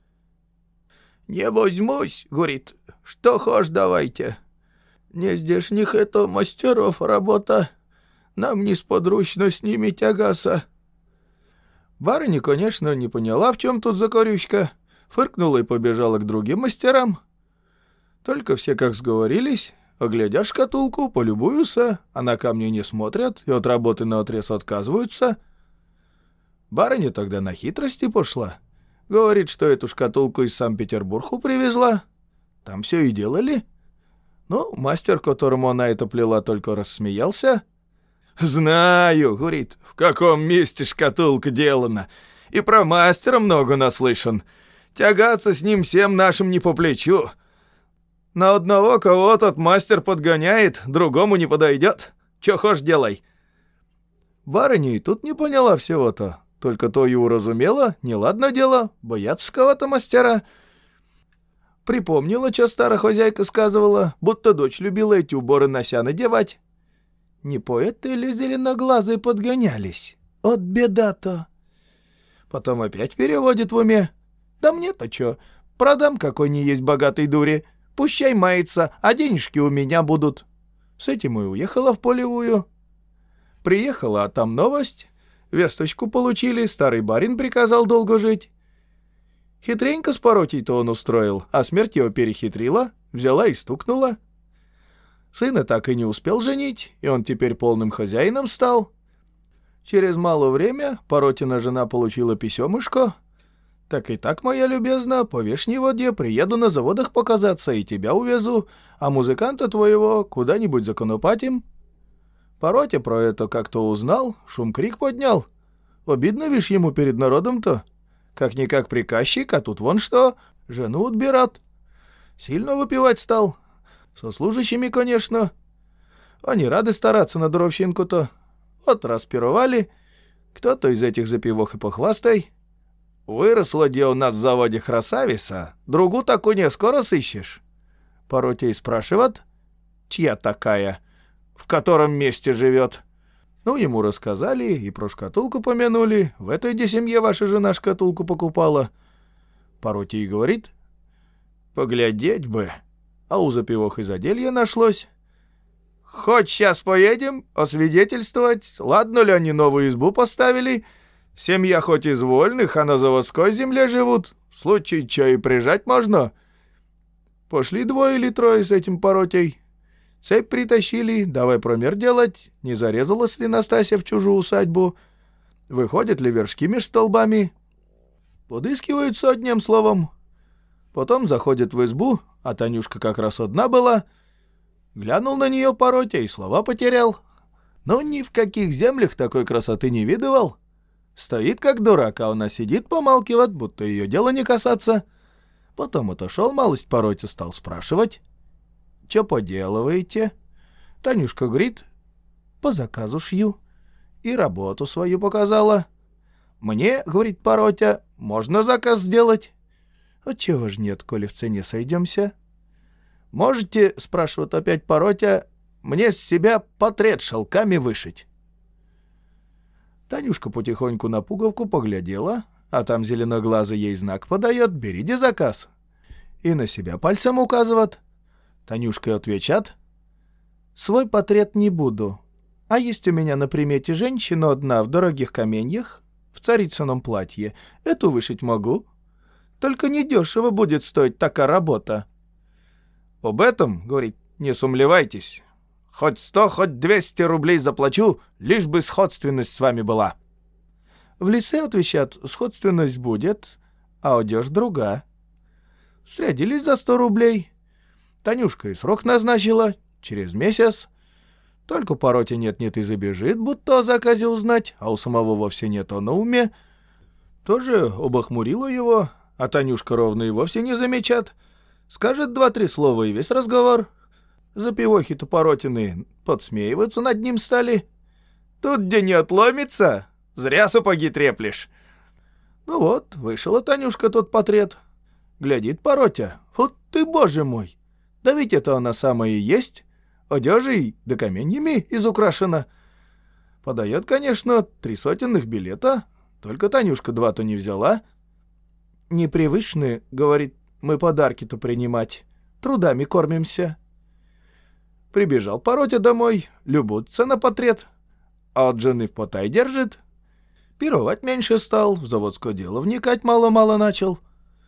«Не возьмусь, — говорит, — что хошь давайте. Не здешних это мастеров работа. Нам несподручно с ними тягаться». Барыня, конечно, не поняла, в чем тут закорючка, фыркнула и побежала к другим мастерам. Только все как сговорились, оглядят шкатулку, полюбуются, а на камни не смотрят и от работы наотрез отказываются. Барыня тогда на хитрости пошла. Говорит, что эту шкатулку из Санкт-Петербурга привезла. Там все и делали. Ну, мастер, которому она это плела, только рассмеялся. «Знаю, — говорит, — в каком месте шкатулка делана, и про мастера много наслышан. Тягаться с ним всем нашим не по плечу. На одного кого тот мастер подгоняет, другому не подойдет. Че хошь делай». Барыня и тут не поняла всего-то. Только то и уразумела, неладно дело, бояться кого-то мастера. Припомнила, что старая хозяйка сказывала, будто дочь любила эти уборы на ся надевать. Не поэты ли зеленоглазые подгонялись? От беда-то. Потом опять переводит в уме. Да мне-то чё, продам какой ни есть богатой дуре. Пущай мается, а денежки у меня будут. С этим и уехала в полевую. Приехала, а там новость. Весточку получили, старый барин приказал долго жить. Хитренько с Паротей-то он устроил, а смерть его перехитрила, взяла и стукнула. Сына так и не успел женить, и он теперь полным хозяином стал. Через мало время Паротина жена получила писемышко. Так и так, моя любезна, по вешней воде приеду на заводах показаться и тебя увезу, а музыканта твоего куда-нибудь законопатим. Паротя про это как-то узнал, шум-крик поднял. Обидно, вишь, ему перед народом-то. Как-никак приказчик, а тут вон что, жену отбират. Сильно выпивать стал. Со служащими, конечно. Они рады стараться на дровщинку-то. Вот распировали. Кто-то из этих запивох и похвастай. Выросла где у нас в заводе красавица, другу такую не скоро сыщешь. Паротей спрашивает, чья такая, в котором месте живет. Ну, ему рассказали и про шкатулку помянули. В этой де семье ваша жена шкатулку покупала. Паротей говорит, поглядеть бы. А у запивох и заделье нашлось. Хоть сейчас поедем, освидетельствовать, ладно ли они новую избу поставили. Семья хоть из вольных, а на заводской земле живут. В случае чего и прижать можно. Пошли двое или трое с этим Паротей. Цепь притащили, давай промер делать, не зарезалась ли Настасья в чужую усадьбу, выходят ли вершки меж столбами. Подыскиваются одним словом. Потом заходят в избу, а Танюшка как раз одна была. Глянул на нее Паротя и слова потерял. Но ни в каких землях такой красоты не видывал. Стоит как дурак, а она сидит, помалкивает, будто ее дело не касаться. Потом отошел малость Паротя, стал спрашивать. «Чё поделываете?» Танюшка говорит, «По заказу шью». И работу свою показала. «Мне, — говорит Паротя, — можно заказ сделать». «Отчего ж нет, коли в цене сойдемся?» «Можете, — спрашивает опять Паротя, — мне с себя портрет шелками вышить?» Танюшка потихоньку на пуговку поглядела, а там зеленоглазый ей знак подает, «Берите заказ». И на себя пальцем указывает. Танюшка отвечает, «Свой портрет не буду, а есть у меня на примете женщина одна в дорогих каменьях, в царицыном платье, эту вышить могу. Только недешево будет стоить такая работа». «Об этом, — говорит, — не сумлевайтесь. Хоть сто, хоть двести рублей заплачу, лишь бы сходственность с вами была». В лесе, отвечат, сходственность будет, а одежь друга. Срядились за сто рублей. Танюшка и срок назначила, через месяц. Только Паротя нет-нет и забежит, будто о заказе узнать, а у самого вовсе нет на уме. Тоже обохмурило его, а Танюшка ровно и вовсе не замечат. Скажет два-три слова и весь разговор. Запивохи-то Паротины подсмеиваться над ним стали. «Тут где не отломится, зря сапоги треплешь». Ну вот, вышла Танюшка тот портрет. Глядит Паротя, вот ты, боже мой! Да ведь это она самая и есть, одежей да каменьями изукрашена. Подает, конечно, три сотенных билета, только Танюшка два-то не взяла. «Непривычны, — говорит, — мы подарки-то принимать, трудами кормимся». Прибежал Паротя домой, любуется на портрет, а от жены в потай держит. Пировать меньше стал, в заводское дело вникать мало-мало начал.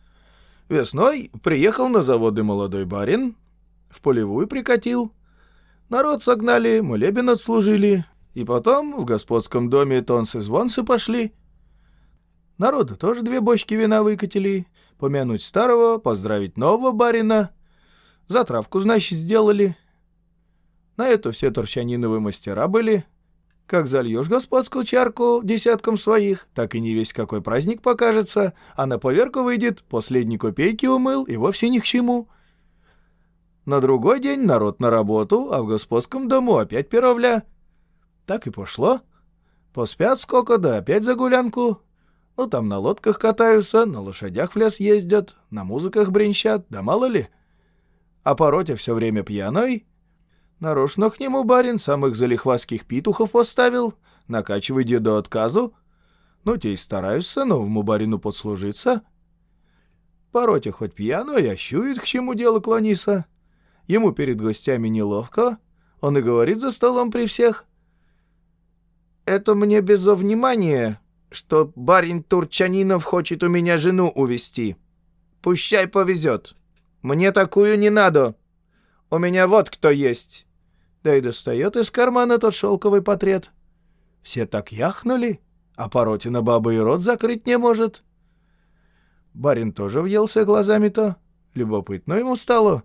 Весной приехал на заводы молодой барин, в полевую прикатил. Народ согнали, молебен отслужили, и потом в господском доме тонсы-звонсы пошли. Народу тоже две бочки вина выкатили, помянуть старого, поздравить нового барина. Затравку, значит, сделали. На это все торчаниновые мастера были. Как зальешь господскую чарку десятком своих, так и не весь какой праздник покажется, а на поверку выйдет, последней копейки умыл и вовсе ни к чему. На другой день народ на работу, а в господском дому опять пировля. Так и пошло. Поспят сколько, да опять за гулянку. Ну, там на лодках катаются, на лошадях в лес ездят, на музыках бренчат, да мало ли. А Паротя все время пьяной. Нарочно к нему барин самых залихвастских петухов поставил, накачивай деда отказу. Ну, те и стараются новому барину подслужиться. Паротя хоть пьяной, а щует, к чему дело клонится. Ему перед гостями неловко, он и говорит за столом при всех. «Это мне безо внимания, что барин Турчанинов хочет у меня жену увести. Пущай повезет. Мне такую не надо. У меня вот кто есть». Да и достает из кармана тот шелковый портрет. Все так яхнули, а Паротина баба и рот закрыть не может. Барин тоже въелся глазами-то. Любопытно ему стало.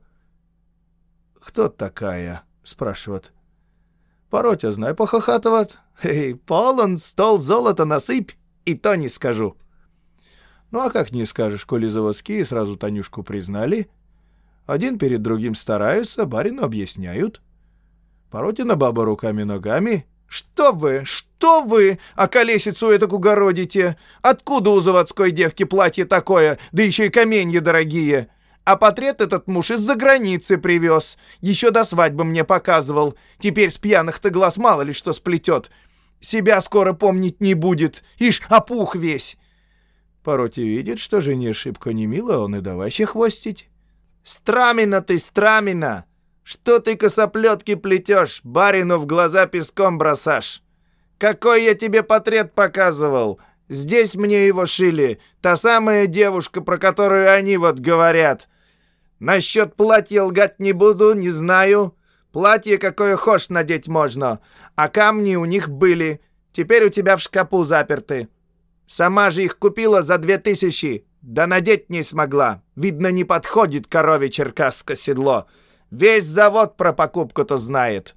«Кто такая?» — спрашивает. Паротя, знай, похохатывает. «Эй, полон стол золота насыпь, и то не скажу». Ну а как не скажешь, коли заводские сразу Танюшку признали. Один перед другим стараются, барину объясняют. Паротина баба руками-ногами. «Что вы, что вы, околесицу этак угородите? Откуда у заводской девки платье такое, да еще и каменья дорогие? А портрет этот муж из-за границы привез. Еще до свадьбы мне показывал. Теперь с пьяных-то глаз мало ли что сплетет. Себя скоро помнить не будет. Ишь, опух весь». Паротя видит, что жене шибко не мило, он и давай ще хвостить. «Страмина ты, страмина! Что ты косоплетки плетешь, барину в глаза песком бросашь? Какой я тебе портрет показывал? Здесь мне его шили, та самая девушка, про которую они вот говорят. Насчет платья лгать не буду, не знаю. Платье какое хошь надеть можно, а камни у них были, теперь у тебя в шкапу заперты. Сама же их купила за две тысячи, да надеть не смогла. Видно, не подходит корове черкасско седло. Весь завод про покупку-то знает».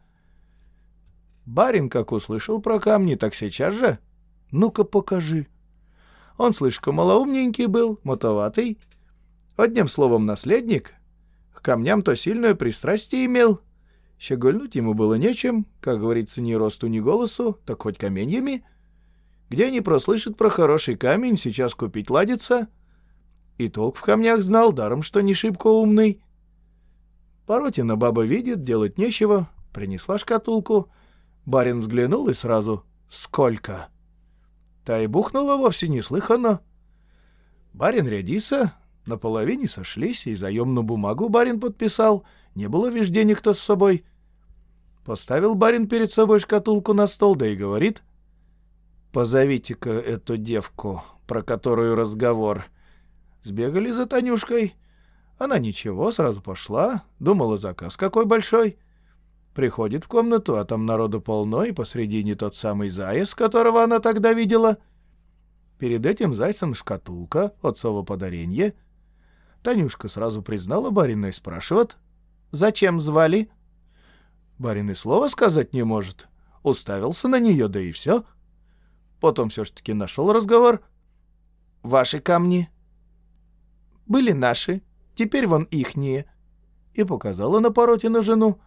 Барин, как услышал про камни, так сейчас же. «Ну-ка, покажи». Он слишком малоумненький был, мотоватый. Одним словом, наследник. К камням-то сильное пристрастие имел. Щегольнуть ему было нечем, как говорится, ни росту, ни голосу, так хоть каменьями. Где не прослышит про хороший камень, сейчас купить ладится. И толк в камнях знал, даром что не шибко умный. Паротина баба видит, делать нечего, принесла шкатулку. Барин взглянул и сразу: «Сколько?» Та и бухнула вовсе неслыханно. Барин рядится, на половине сошлись, и заемную бумагу барин подписал, не было везде никто с собой. Поставил барин перед собой шкатулку на стол, да и говорит: «Позовите-ка эту девку, про которую разговор». Сбегали за Танюшкой. Она ничего, сразу пошла, думала, заказ какой большой. Приходит в комнату, а там народу полно, и посредине тот самый заяц, которого она тогда видела. Перед этим зайцем шкатулка, отцово подаренье. Танюшка сразу признала барина и спрашивает: «Зачем звали?» Барин и слова сказать не может. Уставился на нее, да и все. Потом все-таки нашел разговор. «Ваши камни?» «Были наши, теперь вон ихние». И показала на Паротину жену.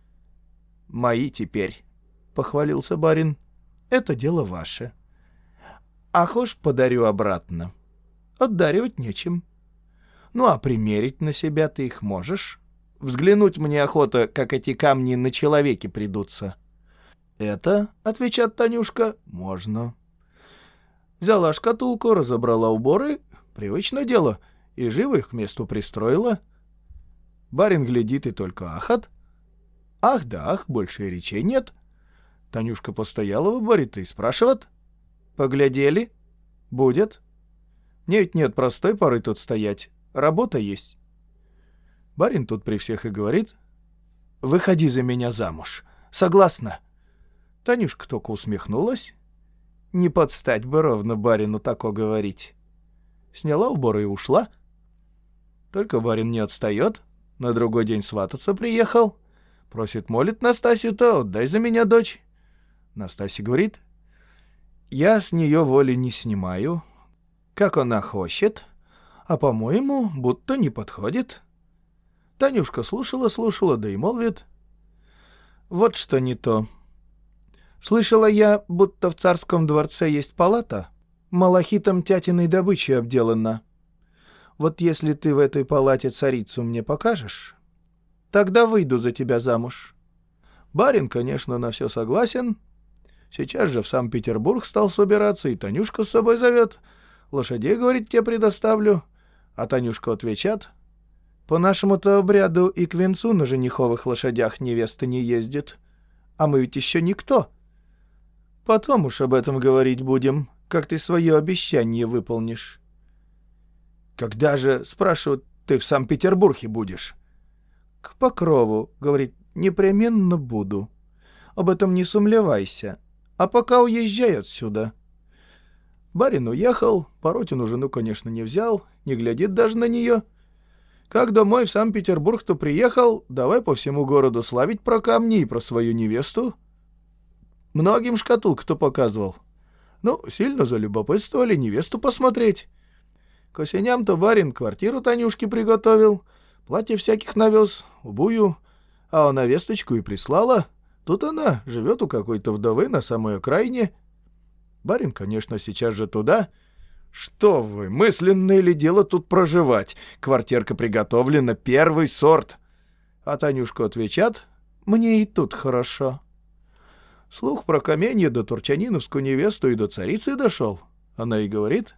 «Мои теперь», — похвалился барин. «Это дело ваше. А хошь подарю обратно. Отдаривать нечем. Ну а примерить на себя ты их можешь. Взглянуть мне охота, как эти камни на человеке придутся». «Это, — отвечает Танюшка, — можно». Взяла шкатулку, разобрала уборы, привычное дело, и живо их к месту пристроила. Барин глядит и только ахат. Ах да ах, больше и речей нет. Танюшка постояла в уборе-то и спрашивает: «Поглядели? Будет? Мне ведь нет простой поры тут стоять, работа есть». Барин тут при всех и говорит: «Выходи за меня замуж. Согласна?» Танюшка только усмехнулась. Не подстать бы ровно барину тако говорить. Сняла уборы и ушла. Только барин не отстает, на другой день свататься приехал. Просит-молит Настасью-то: «Отдай за меня дочь». Настасья говорит: «Я с нее воли не снимаю, как она хочет, а, по-моему, будто не подходит». Танюшка слушала-слушала, да и молвит: «Вот что не то. Слышала я, будто в царском дворце есть палата, малахитом тятиной добычей обделана. Вот если ты в этой палате царицу мне покажешь, тогда выйду за тебя замуж. Барин, конечно, на все согласен. Сейчас же в Санкт-Петербург стал собираться, и Танюшка с собой зовет. Лошадей, говорит, тебе предоставлю. А Танюшка отвечает: по нашему-то обряду и к венцу на жениховых лошадях невеста не ездит. А мы ведь еще никто. Потом уж об этом говорить будем, как ты свое обещание выполнишь. Когда же, спрашивают, ты в Санкт-Петербурге будешь? К Покрову, говорит, непременно буду. Об этом не сумлевайся. А пока уезжай отсюда. Барин уехал, Паротину жену, конечно, не взял, не глядит даже на нее. Как домой в Санкт-Петербург-то приехал, давай по всему городу славить про камни и про свою невесту. Многим шкатулку-то показывал. Ну, сильно залюбопытствовали невесту посмотреть. К осеням-то барин квартиру Танюшке приготовил, платье всяких навез, убую, а она весточку и прислала. Тут она живет у какой-то вдовы на самой окраине. Барин, конечно, сейчас же туда. Что вы, мысленное ли дело тут проживать? Квартирка приготовлена, первый сорт. А Танюшка отвечает: мне и тут хорошо. Слух про каменье до Турчаниновскую невесту и до царицы дошел. Она и говорит: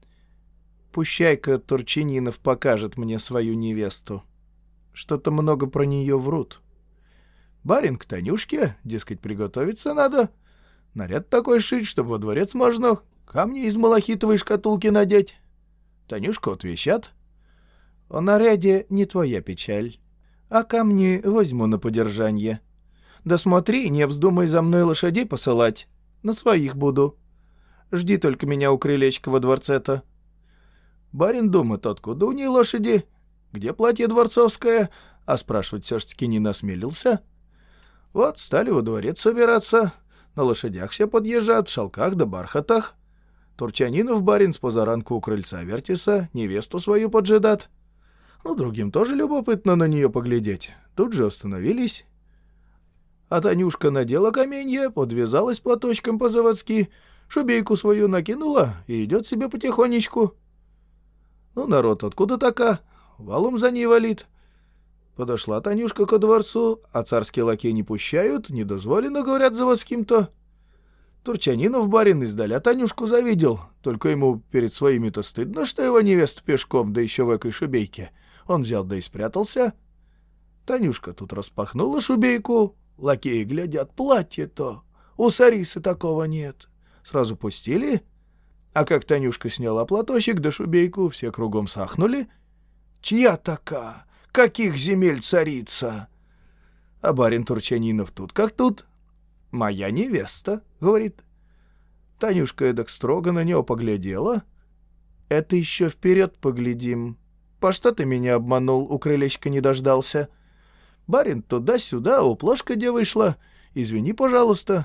пущай-ка Турчанинов покажет мне свою невесту. Что-то много про нее врут. Барин к Танюшке, дескать, приготовиться надо. Наряд такой шить, чтобы во дворец можно камни из малахитовой шкатулки надеть. Танюшка отвечает: о наряде не твоя печаль, а камни возьму на подержанье. Да смотри, не вздумай за мной лошадей посылать, на своих буду. Жди только меня у крылечка во дворце-то. Барин думает, откуда у ней лошади, где платье дворцовское, а спрашивать все-таки не насмелился. Вот стали во дворец собираться, на лошадях все подъезжают, в шелках да бархатах. Турчанинов барин с позаранку у крыльца вертится, невесту свою поджидат. Ну, другим тоже любопытно на нее поглядеть. Тут же остановились. А Танюшка надела каменье, подвязалась платочком по-заводски, шубейку свою накинула и идет себе потихонечку. Ну, народ откуда така? Валом за ней валит. Подошла Танюшка ко дворцу, а царские лакеи не пущают, не дозволено, говорят, заводским-то. Турчанинов барин издаля Танюшку завидел, только ему перед своими-то стыдно, что его невеста пешком, да еще в этой шубейке. Он взял да и спрятался. Танюшка тут распахнула шубейку, лакеи глядят, платье-то, у царицы такого нет. Сразу пустили, а как Танюшка сняла платочек да шубейку, все кругом сахнули. Чья така? Каких земель царица? А барин Турчанинов тут как тут. Моя невеста, говорит. Танюшка эдак строго на него поглядела. Это еще вперед поглядим. По что ты меня обманул, у крылечка не дождался? Барин туда-сюда, уплошка где вышла. Извини, пожалуйста.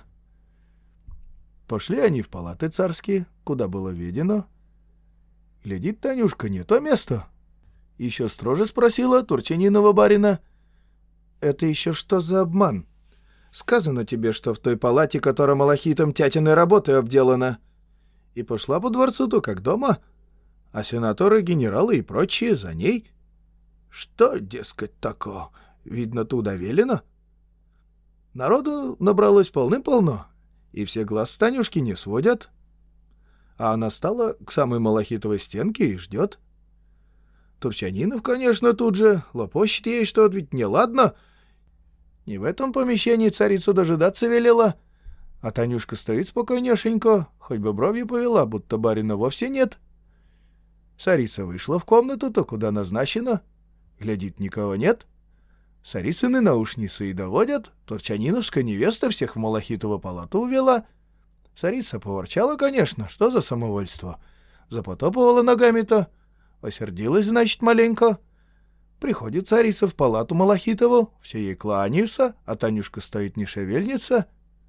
Пошли они в палаты царские, куда было ведено. Глядит Танюшка, не то место. Еще строже спросила Турчанинова барина: это еще что за обман? Сказано тебе, что в той палате, которая малахитом тятиной работой обделана. И пошла по дворцу-то как дома, а сенаторы, генералы и прочие за ней. Что, дескать, тако? Видно, туда велено. Народу набралось полным-полно, и все глаз с Танюшки не сводят. А она стала к самой малахитовой стенке и ждет. Турчанинов, конечно, тут же лопочет ей, что ведь неладно. Не в этом помещении царицу дожидаться велела. А Танюшка стоит спокойнешенько, хоть бы бровью повела, будто барина вовсе нет. Царица вышла в комнату-то, куда назначена. Глядит, никого нет. Царицыны наушницы и доводят. Турчаниновская невеста всех в малахитову палату увела. Царица поворчала, конечно, что за самовольство. Запотопывала ногами-то. Осердилась, значит, маленько. Приходит царица в палату малахитову, все ей кланяются, а Танюшка стоит не шевельница.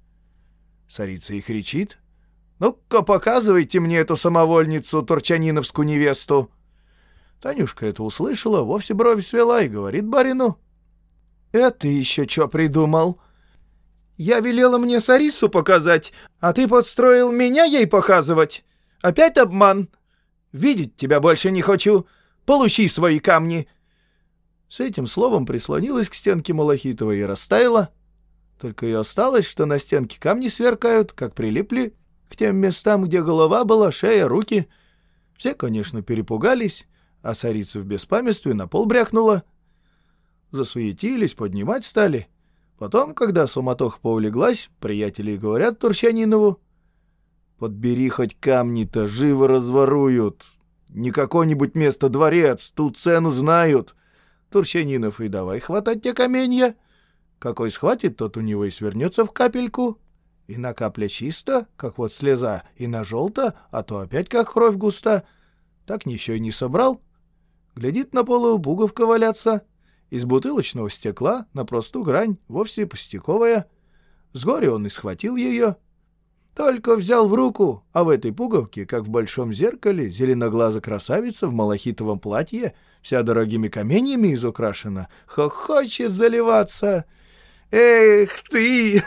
Царица и кричит: ну-ка, показывайте мне эту самовольницу, турчаниновскую невесту. Танюшка это услышала, вовсе бровь свела и говорит барину: это еще что придумал? Я велела мне царицу показать, а ты подстроил меня ей показывать. Опять обман? Видеть тебя больше не хочу. Получи свои камни. С этим словом прислонилась к стенке малахитовой и растаяла. Только и осталось, что на стенке камни сверкают, как прилипли к тем местам, где голова была, шея, руки. Все, конечно, перепугались, а царицу в беспамятстве на пол брякнула. Засуетились, поднимать стали. Потом, когда суматоха поулеглась, приятели говорят Турчанинову: «Подбери хоть камни-то, живо разворуют. Не какое-нибудь место дворец, тут цену знают». Турчанинов и давай хватать те каменья. Какой схватит, тот у него и свернется в капельку. И на капле чисто, как вот слеза, и на желто, а то опять как кровь густа. Так ничего и не собрал. Глядит на полу буговка валяться. Из бутылочного стекла на простую грань, вовсе пустяковая. С горя он и схватил ее. Только взял в руку, а в этой пуговке, как в большом зеркале, зеленоглазая красавица в малахитовом платье, вся дорогими каменьями изукрашена, хохочет заливаться. «Эх ты,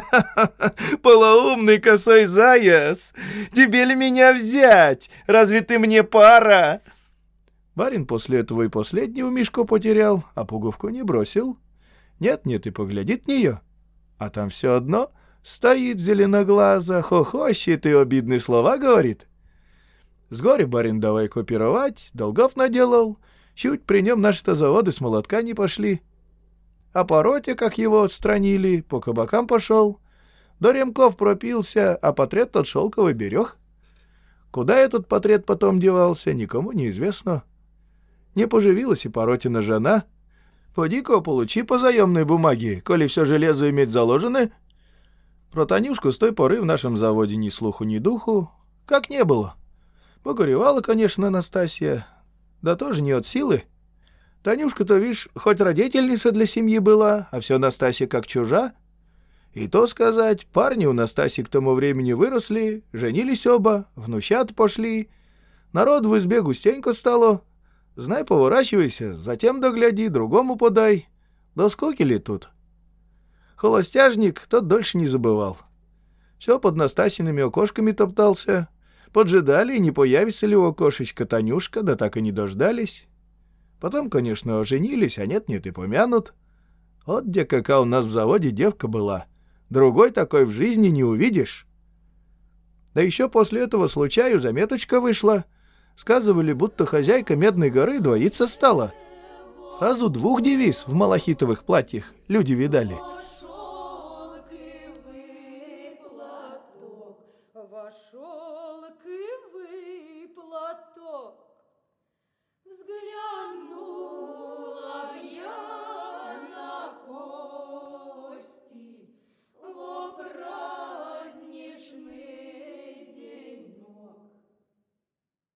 полоумный косой заяц! Тебе ли меня взять? Разве ты мне пара?» Барин после этого и последнюю мишку потерял, а пуговку не бросил. Нет-нет, и поглядит в нее. А там все одно стоит зеленоглаза, хохочет и обидные слова говорит. С горя барин давай копировать, долгов наделал. Чуть при нем наши-то заводы с молотка не пошли. А по роте, как его отстранили, по кабакам пошел. До ремков пропился, а портрет тот шелковый берег. Куда этот портрет потом девался, никому не известно. Не поживилась и Поротина жена. Поди-ка получи по заемной бумаге, коли все железо иметь заложено. Про Танюшку с той поры в нашем заводе ни слуху, ни духу, как не было. Погоревала, конечно, Настасья, да тоже не от силы. Танюшка-то, вишь, хоть родительница для семьи была, а все Настасья как чужа. И то сказать, парни у Настасьи к тому времени выросли, женились оба, внучат пошли. Народ в избе густенько стало. Знай, поворачивайся, затем догляди, другому подай. Да скуки ли тут? Холостяжник тот дольше не забывал. Все под Настасьиными окошками топтался. Поджидали, не появится ли у окошечка Танюшка, да так и не дождались. Потом, конечно, оженились, а нет-нет и помянут. Вот где какая у нас в заводе девка была. Другой такой в жизни не увидишь. Да еще после этого случаю заметочка вышла. Сказывали, будто хозяйка Медной горы двоиться стала. Сразу двух девиц в малахитовых платьях люди видали.